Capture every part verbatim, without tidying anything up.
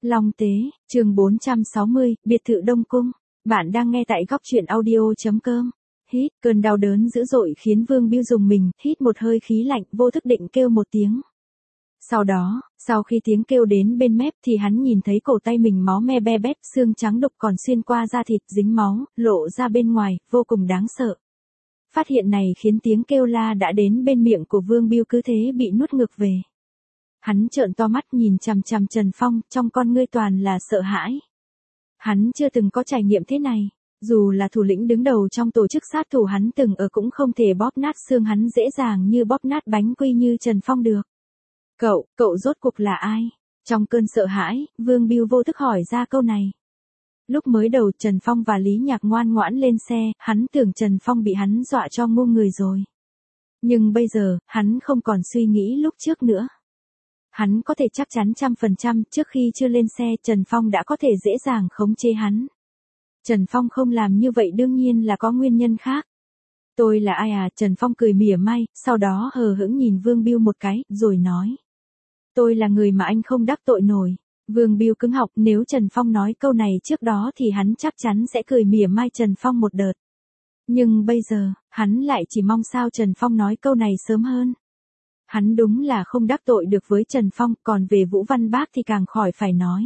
Long Tế, chương bốn trăm sáu mươi, biệt thự Đông Cung. Bạn đang nghe tại góc truyện audio.com. Hít, cơn đau đớn dữ dội khiến Vương Bưu dùng mình, hít một hơi khí lạnh, vô thức định kêu một tiếng. Sau đó, sau khi tiếng kêu đến bên mép thì hắn nhìn thấy cổ tay mình máu me be bét, xương trắng đục còn xuyên qua da thịt dính máu, lộ ra bên ngoài, vô cùng đáng sợ. Phát hiện này khiến tiếng kêu la đã đến bên miệng của Vương Bưu cứ thế bị nuốt ngược về. Hắn trợn to mắt nhìn chằm chằm Trần Phong, trong con ngươi toàn là sợ hãi. Hắn chưa từng có trải nghiệm thế này, dù là thủ lĩnh đứng đầu trong tổ chức sát thủ hắn từng ở cũng không thể bóp nát xương hắn dễ dàng như bóp nát bánh quy như Trần Phong được. Cậu, cậu rốt cuộc là ai? Trong cơn sợ hãi, Vương Bưu vô thức hỏi ra câu này. Lúc mới đầu Trần Phong và Lý Nhạc ngoan ngoãn lên xe, hắn tưởng Trần Phong bị hắn dọa cho ngu người rồi. Nhưng bây giờ, hắn không còn suy nghĩ lúc trước nữa. Hắn có thể chắc chắn trăm phần trăm trước khi chưa lên xe Trần Phong đã có thể dễ dàng khống chế hắn. Trần Phong không làm như vậy đương nhiên là có nguyên nhân khác. Tôi là ai à? Trần Phong cười mỉa mai, sau đó hờ hững nhìn Vương Bưu một cái, rồi nói. Tôi là người mà anh không đắc tội nổi. Vương Bưu cứng họng, nếu Trần Phong nói câu này trước đó thì hắn chắc chắn sẽ cười mỉa mai Trần Phong một đợt. Nhưng bây giờ, hắn lại chỉ mong sao Trần Phong nói câu này sớm hơn. Hắn đúng là không đắc tội được với Trần Phong, còn về Vũ Văn Bác thì càng khỏi phải nói.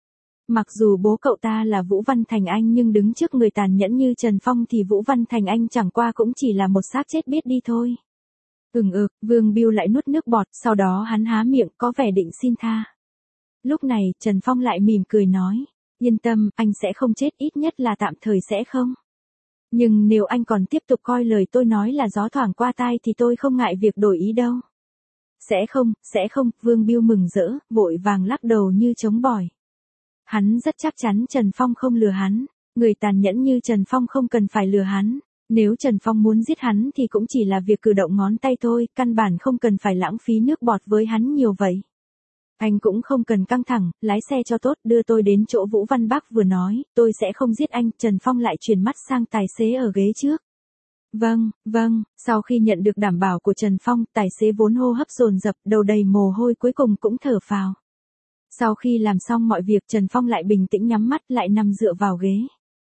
Mặc dù bố cậu ta là Vũ Văn Thành Anh nhưng đứng trước người tàn nhẫn như Trần Phong thì Vũ Văn Thành Anh chẳng qua cũng chỉ là một xác chết biết đi thôi. Ừng ực, Vương Bưu lại nuốt nước bọt, sau đó hắn há miệng có vẻ định xin tha. Lúc này, Trần Phong lại mỉm cười nói, yên tâm, anh sẽ không chết, ít nhất là tạm thời sẽ không. Nhưng nếu anh còn tiếp tục coi lời tôi nói là gió thoảng qua tai thì tôi không ngại việc đổi ý đâu. Sẽ không, sẽ không, Vương Bưu mừng rỡ, vội vàng lắc đầu như trống bỏi. Hắn rất chắc chắn Trần Phong không lừa hắn, người tàn nhẫn như Trần Phong không cần phải lừa hắn. Nếu Trần Phong muốn giết hắn thì cũng chỉ là việc cử động ngón tay thôi, căn bản không cần phải lãng phí nước bọt với hắn nhiều vậy. Anh cũng không cần căng thẳng, lái xe cho tốt, đưa tôi đến chỗ Vũ Văn Bác vừa nói, tôi sẽ không giết anh. Trần Phong lại chuyển mắt sang tài xế ở ghế trước. Vâng, vâng, sau khi nhận được đảm bảo của Trần Phong, tài xế vốn hô hấp dồn dập, đầu đầy mồ hôi cuối cùng cũng thở phào. Sau khi làm xong mọi việc Trần Phong lại bình tĩnh nhắm mắt lại nằm dựa vào ghế.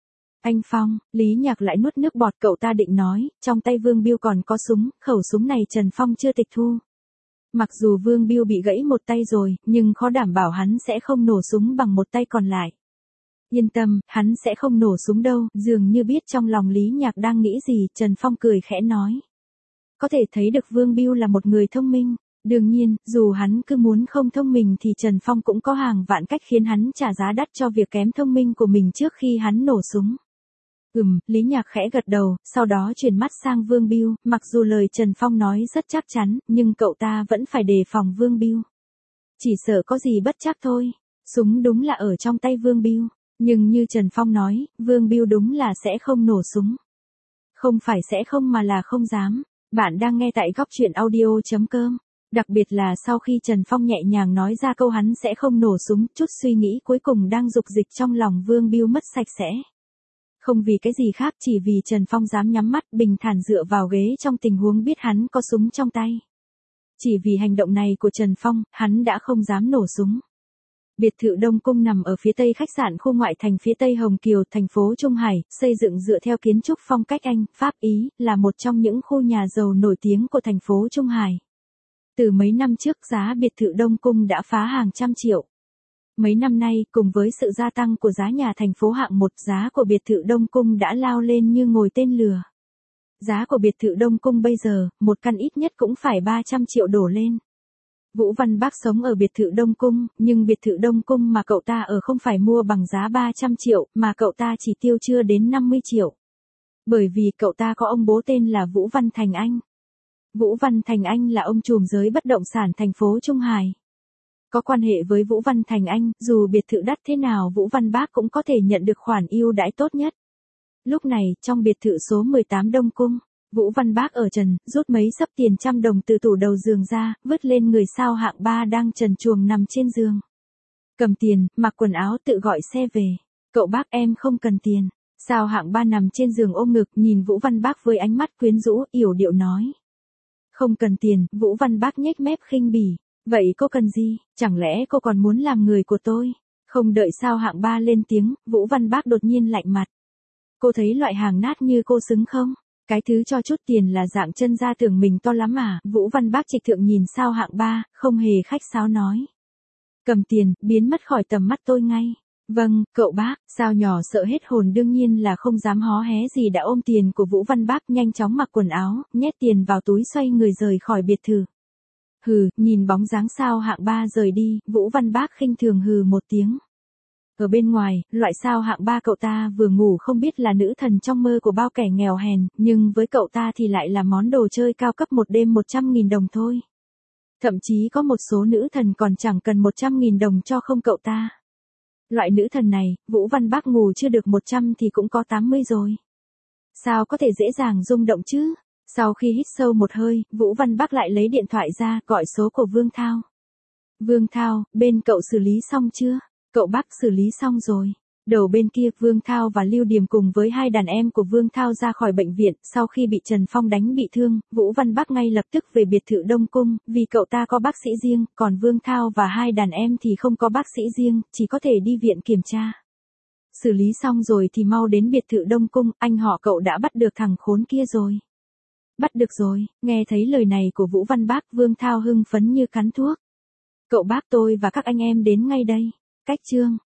Anh Phong, Lý Nhạc lại nuốt nước bọt, cậu ta định nói, trong tay Vương Bưu còn có súng, khẩu súng này Trần Phong chưa tịch thu. Mặc dù Vương Bưu bị gãy một tay rồi, nhưng khó đảm bảo hắn sẽ không nổ súng bằng một tay còn lại. Yên tâm, hắn sẽ không nổ súng đâu, dường như biết trong lòng Lý Nhạc đang nghĩ gì, Trần Phong cười khẽ nói. Có thể thấy được Vương Bưu là một người thông minh, đương nhiên, dù hắn cứ muốn không thông minh thì Trần Phong cũng có hàng vạn cách khiến hắn trả giá đắt cho việc kém thông minh của mình trước khi hắn nổ súng. Ừm, Lý Nhạc khẽ gật đầu, sau đó chuyển mắt sang Vương Bưu, mặc dù lời Trần Phong nói rất chắc chắn, nhưng cậu ta vẫn phải đề phòng Vương Bưu. Chỉ sợ có gì bất chắc thôi, súng đúng là ở trong tay Vương Bưu. Nhưng như Trần Phong nói, Vương Bưu đúng là sẽ không nổ súng. Không phải sẽ không mà là không dám. Bạn đang nghe tại góc truyện audio.com. Đặc biệt là sau khi Trần Phong nhẹ nhàng nói ra câu hắn sẽ không nổ súng, chút suy nghĩ cuối cùng đang dục dịch trong lòng Vương Bưu mất sạch sẽ. Không vì cái gì khác, chỉ vì Trần Phong dám nhắm mắt bình thản dựa vào ghế trong tình huống biết hắn có súng trong tay. Chỉ vì hành động này của Trần Phong, hắn đã không dám nổ súng. Biệt thự Đông Cung nằm ở phía tây khách sạn khu ngoại thành phía tây Hồng Kiều, thành phố Trung Hải, xây dựng dựa theo kiến trúc phong cách Anh, Pháp Ý, là một trong những khu nhà giàu nổi tiếng của thành phố Trung Hải. Từ mấy năm trước giá biệt thự Đông Cung đã phá hàng trăm triệu. Mấy năm nay, cùng với sự gia tăng của giá nhà thành phố hạng một, giá của biệt thự Đông Cung đã lao lên như ngồi tên lửa. Giá của biệt thự Đông Cung bây giờ, một căn ít nhất cũng phải ba trăm triệu đổ lên. Vũ Văn Bác sống ở biệt thự Đông Cung, nhưng biệt thự Đông Cung mà cậu ta ở không phải mua bằng giá ba trăm triệu, mà cậu ta chỉ tiêu chưa đến năm mươi triệu. Bởi vì cậu ta có ông bố tên là Vũ Văn Thành Anh. Vũ Văn Thành Anh là ông trùm giới bất động sản thành phố Trung Hải. Có quan hệ với Vũ Văn Thành Anh, dù biệt thự đắt thế nào Vũ Văn Bác cũng có thể nhận được khoản ưu đãi tốt nhất. Lúc này, trong biệt thự số mười tám Đông Cung, Vũ Văn Bác ở trần, rút mấy xấp tiền trăm đồng từ tủ đầu giường ra, vứt lên người sao hạng ba đang trần truồng nằm trên giường. Cầm tiền, mặc quần áo tự gọi xe về. Cậu bác em không cần tiền. Sao hạng ba nằm trên giường ôm ngực nhìn Vũ Văn Bác với ánh mắt quyến rũ, yểu điệu nói. Không cần tiền, Vũ Văn Bác nhếch mép khinh bỉ. Vậy cô cần gì, chẳng lẽ cô còn muốn làm người của tôi? Không đợi sao hạng ba lên tiếng, Vũ Văn Bác đột nhiên lạnh mặt. Cô thấy loại hàng nát như cô xứng không? Cái thứ cho chút tiền là dạng chân ra tưởng mình to lắm à? Vũ Văn Bác trịch thượng nhìn sao hạng ba, không hề khách sáo nói. Cầm tiền, biến mất khỏi tầm mắt tôi ngay. Vâng, cậu bác, sao nhỏ sợ hết hồn đương nhiên là không dám hó hé gì đã ôm tiền của Vũ Văn Bác nhanh chóng mặc quần áo, nhét tiền vào túi xoay người rời khỏi biệt thự. Hừ, nhìn bóng dáng sao hạng ba rời đi, Vũ Văn Bác khinh thường hừ một tiếng. Ở bên ngoài, loại sao hạng ba cậu ta vừa ngủ không biết là nữ thần trong mơ của bao kẻ nghèo hèn, nhưng với cậu ta thì lại là món đồ chơi cao cấp một đêm một trăm nghìn đồng thôi. Thậm chí có một số nữ thần còn chẳng cần một trăm nghìn đồng cho không cậu ta. Loại nữ thần này, Vũ Văn Bác ngủ chưa được một trăm thì cũng có tám mươi rồi. Sao có thể dễ dàng rung động chứ? Sau khi hít sâu một hơi, Vũ Văn Bác lại lấy điện thoại ra, gọi số của Vương Thao. Vương Thao, bên cậu xử lý xong chưa? Cậu bác xử lý xong rồi. Đầu bên kia, Vương Thao và Lưu Điềm cùng với hai đàn em của Vương Thao ra khỏi bệnh viện, sau khi bị Trần Phong đánh bị thương, Vũ Văn Bác ngay lập tức về biệt thự Đông Cung, vì cậu ta có bác sĩ riêng, còn Vương Thao và hai đàn em thì không có bác sĩ riêng, chỉ có thể đi viện kiểm tra. Xử lý xong rồi thì mau đến biệt thự Đông Cung, anh họ cậu đã bắt được thằng khốn kia rồi. Bắt được rồi, nghe thấy lời này của Vũ Văn Bác, Vương Thao hưng phấn như cắn thuốc. Cậu bác tôi và các anh em đến ngay đây. Cách chương